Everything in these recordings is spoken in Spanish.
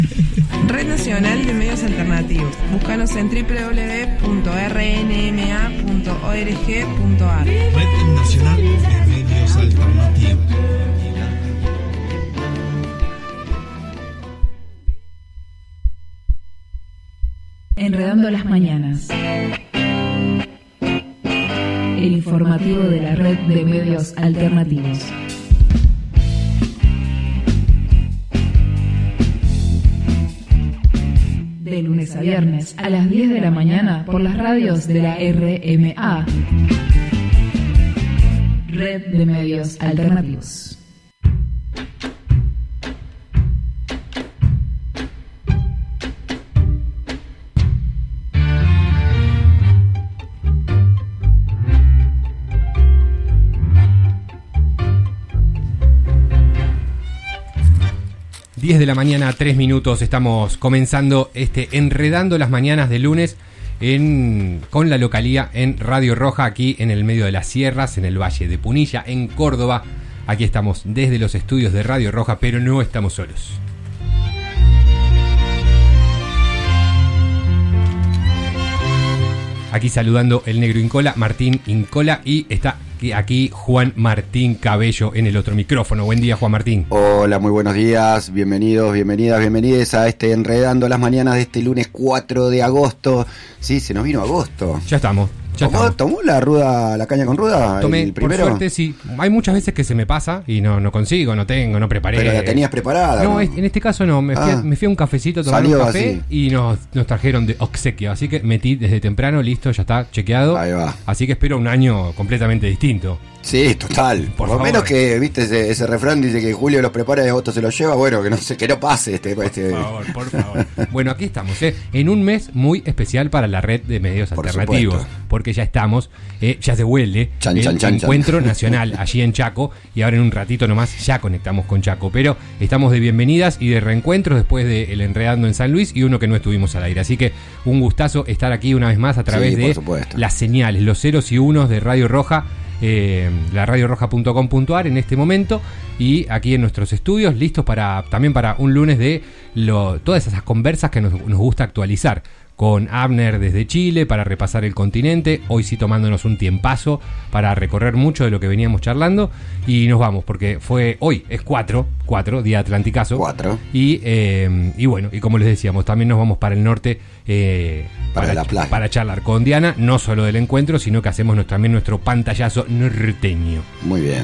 Red Nacional de Medios Alternativos. Búscanos en www.rnma.org.ar. Red Nacional de Medios Alternativos. Enredando las mañanas. El informativo de la Red de Medios Alternativos. De lunes a viernes a las 10 de la mañana por las radios de la RMA. Red de Medios Alternativos. De la mañana, 3 minutos, estamos comenzando Enredando las Mañanas de lunes con la localía en Radio Roja, aquí en el medio de las sierras, en el Valle de Punilla, en Córdoba. Aquí estamos desde los estudios de Radio Roja, pero no estamos solos. Aquí saludando el negro Incola, Martín Incola, y está aquí Juan Martín Cabello en el otro micrófono. Buen día, Juan Martín. Hola, muy buenos días, bienvenidos, bienvenidas a Enredando las Mañanas de este lunes 4 de agosto. Sí, se nos vino agosto. Ya estamos. ¿Tomó la caña con ruda? Tomé, el primero. Por suerte sí. Hay muchas veces que se me pasa y no consigo, no preparé. Pero la tenías preparada. No, en este caso no. Me fui a un cafecito a tomar un café y nos trajeron de obsequio. Así que metí desde temprano, listo, ya está chequeado. Ahí va. Así que espero un año completamente distinto. Sí, total. Por lo menos que, viste, ese refrán dice que Julio los prepara y agosto se los lleva. Bueno, que no pase Por favor. Bueno, aquí estamos, en un mes muy especial para la Red de Medios Alternativos. Supuesto. Porque ya estamos, ya se huele el encuentro nacional allí en Chaco. Y ahora en un ratito nomás ya conectamos con Chaco. Pero estamos de bienvenidas y de reencuentros después del Enredando en San Luis y uno que no estuvimos al aire. Así que un gustazo estar aquí una vez más a través de las señales, los ceros y unos de Radio Roja. La radioroja.com.ar en este momento y aquí en nuestros estudios listos también para un lunes de todas esas conversas que nos gusta actualizar con Abner desde Chile para repasar el continente, hoy sí tomándonos un tiempazo para recorrer mucho de lo que veníamos charlando y nos vamos porque hoy es 4 día Atlanticazo 4 y bueno, y como les decíamos también nos vamos para el norte para la playa, para charlar con Diana, no solo del encuentro, sino que hacemos también nuestro pantallazo norteño. Muy bien.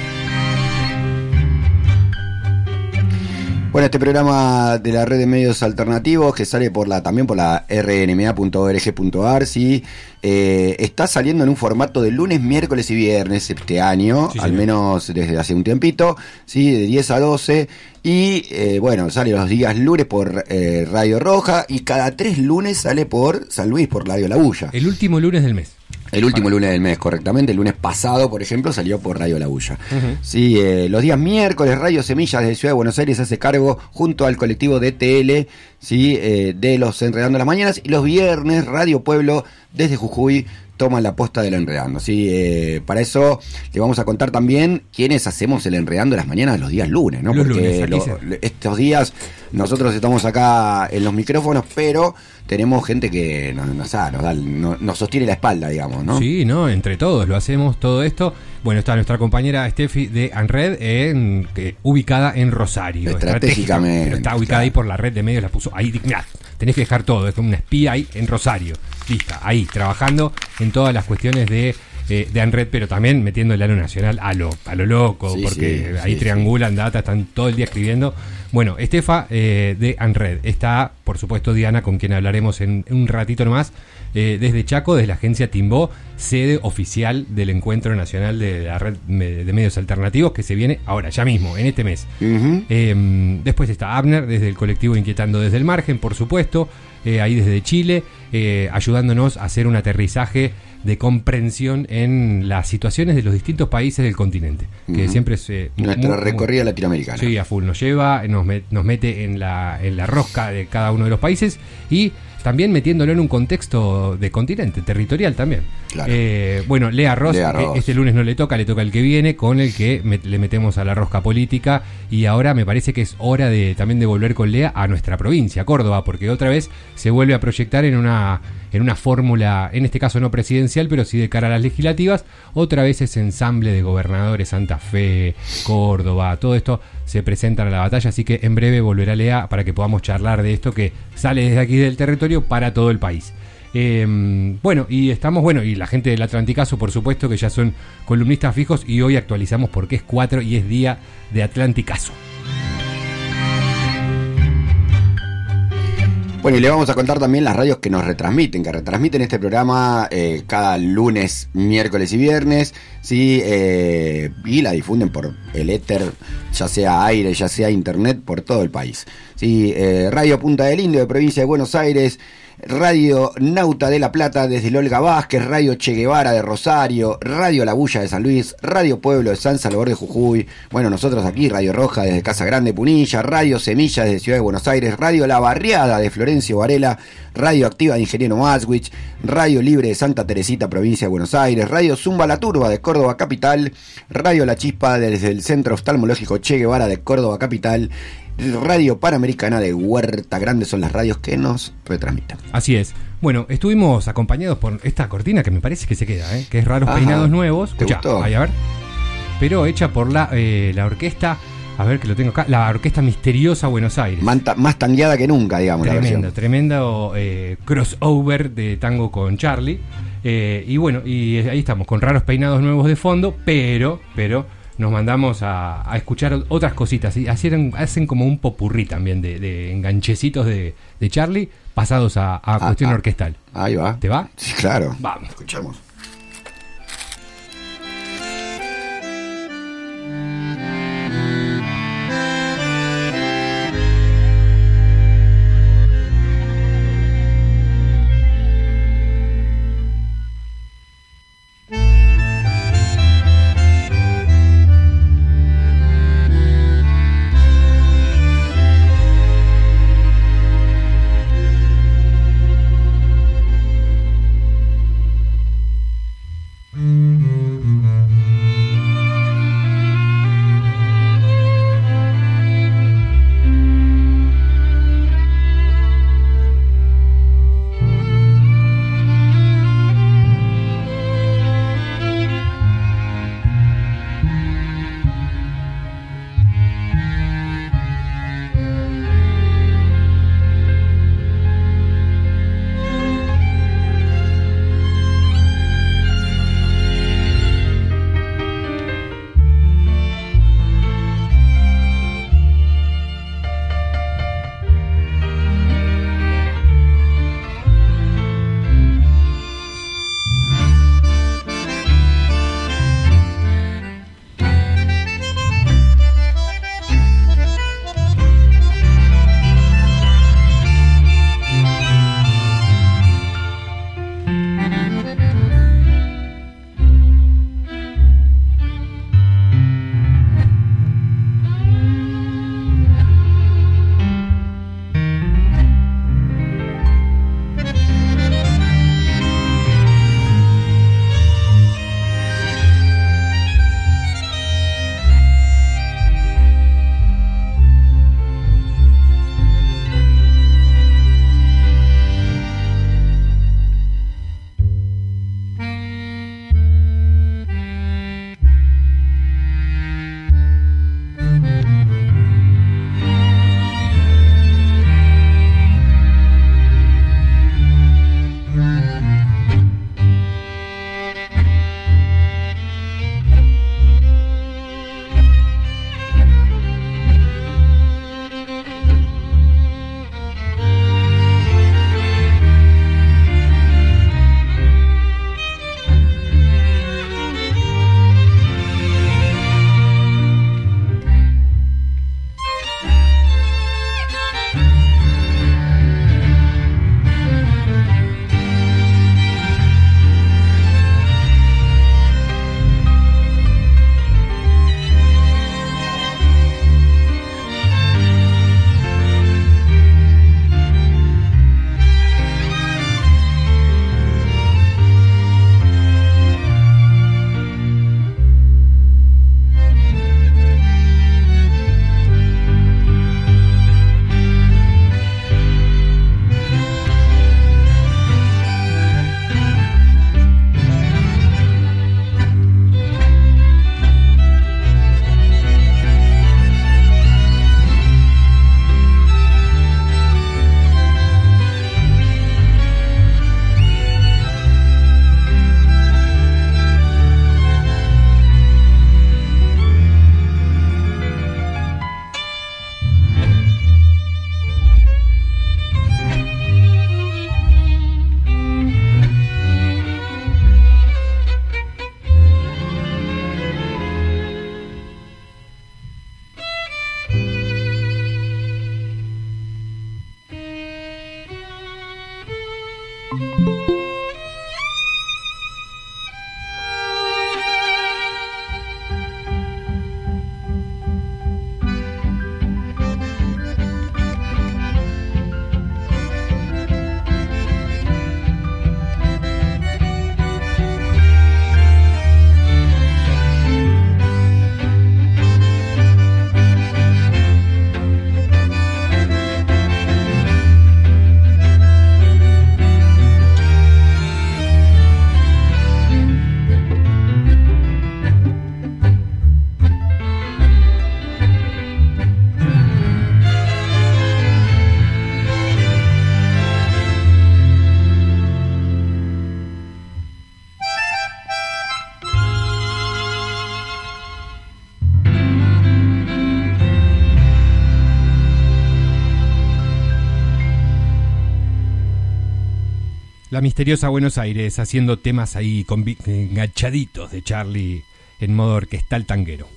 Bueno, este programa de la Red de Medios Alternativos que sale también por la rnma.org.ar, ¿sí? Está saliendo en un formato de lunes, miércoles y viernes este año, sí, al menos desde hace un tiempito, ¿sí? De 10 a 12. Y bueno, sale los días lunes por Radio Roja y cada 3 lunes sale por San Luis, por Radio La Bulla. El último lunes del mes. El último lunes del mes, correctamente. El lunes pasado, por ejemplo, salió por Radio La Bulla. Uh-huh. Sí, los días miércoles, Radio Semillas desde Ciudad de Buenos Aires hace cargo junto al colectivo DTL, ¿sí? De los Enredando las Mañanas. Y los viernes, Radio Pueblo desde Jujuy toma la posta del Enredando, ¿sí? Para eso le vamos a contar también quiénes hacemos el Enredando las Mañanas los días lunes, ¿no? Porque estos días nosotros estamos acá en los micrófonos, pero tenemos gente que nos sostiene la espalda, digamos, ¿no? Sí, ¿no? Entre todos lo hacemos todo esto. Bueno, está nuestra compañera Steffi de ANRED, ubicada en Rosario. Estratégicamente. Pero está ubicada ahí por la red de medios, la puso ahí. Tenés que dejar todo, es como una espía ahí en Rosario. Lista, ahí, trabajando en todas las cuestiones de ANRED, pero también metiendo el halo nacional a lo loco, sí, porque ahí triangulan data, están todo el día escribiendo. Bueno, Estefa de ANRED. Está, por supuesto, Diana, con quien hablaremos en un ratito nomás, desde Chaco, desde la agencia Timbó, sede oficial del Encuentro Nacional de la Red de Medios Alternativos, que se viene ahora, ya mismo, en este mes. Uh-huh. Después está Abner, desde el colectivo Inquietando desde el Margen, por supuesto, ahí desde Chile, ayudándonos a hacer un aterrizaje de comprensión en las situaciones de los distintos países del continente, que siempre es nuestra recorrida latinoamericana. Sí, a full nos lleva, nos mete en la rosca de cada uno de los países y también metiéndolo en un contexto de continente, territorial también. Claro. Bueno, Lea Ross, Ross. este lunes no le toca el que viene, con el que le metemos a la rosca política, y ahora me parece que es hora también de volver con Lea a nuestra provincia, Córdoba, porque otra vez se vuelve a proyectar en una fórmula, en este caso no presidencial, pero sí de cara a las legislativas. Otra vez ese ensamble de gobernadores, Santa Fe, Córdoba, todo esto se presentan a la batalla, así que en breve volverá Lea para que podamos charlar de esto que sale desde aquí del territorio para todo el país. Bueno, y la gente del Atlanticazo, por supuesto, que ya son columnistas fijos, y hoy actualizamos porque es 4 y es día de Atlanticazo. Bueno, y le vamos a contar también las radios que retransmiten este programa cada lunes, miércoles y viernes, ¿sí? Y la difunden por el éter, ya sea aire, ya sea internet, por todo el país, ¿sí? Radio Punta del Indio de provincia de Buenos Aires, Radio Nauta de La Plata desde el Olga Vázquez, Radio Che Guevara de Rosario, Radio La Bulla de San Luis, Radio Pueblo de San Salvador de Jujuy, bueno, nosotros aquí, Radio Roja desde Casa Grande Punilla, Radio Semilla desde Ciudad de Buenos Aires, Radio La Barriada de Florencio Varela, Radio Activa de Ingeniero Maswich, Radio Libre de Santa Teresita, provincia de Buenos Aires, Radio Zumba La Turba de Córdoba Capital, Radio La Chispa desde el Centro Oftalmológico Che Guevara de Córdoba Capital, Radio Panamericana de Huerta Grande, son las radios que nos retransmiten. Así es. Bueno, estuvimos acompañados por esta cortina que me parece que se queda, que es Raros Peinados Nuevos. ¿Te Escuchá, gustó? ahí, a ver. Pero hecha por la orquesta, a ver que lo tengo acá, la Orquesta Misteriosa Buenos Aires. Más tangueada que nunca, digamos, la versión. Tremendo crossover de tango con Charlie. Y bueno, y ahí estamos, con Raros Peinados Nuevos de fondo, pero nos mandamos a escuchar otras cositas, y hacen como un popurrí también de enganchecitos de Charlie pasados a cuestión orquestal. Ahí va. ¿Te va? Sí, claro. Vamos. Escuchamos. La misteriosa Buenos Aires haciendo temas ahí enganchaditos de Charlie en modo orquestal tanguero.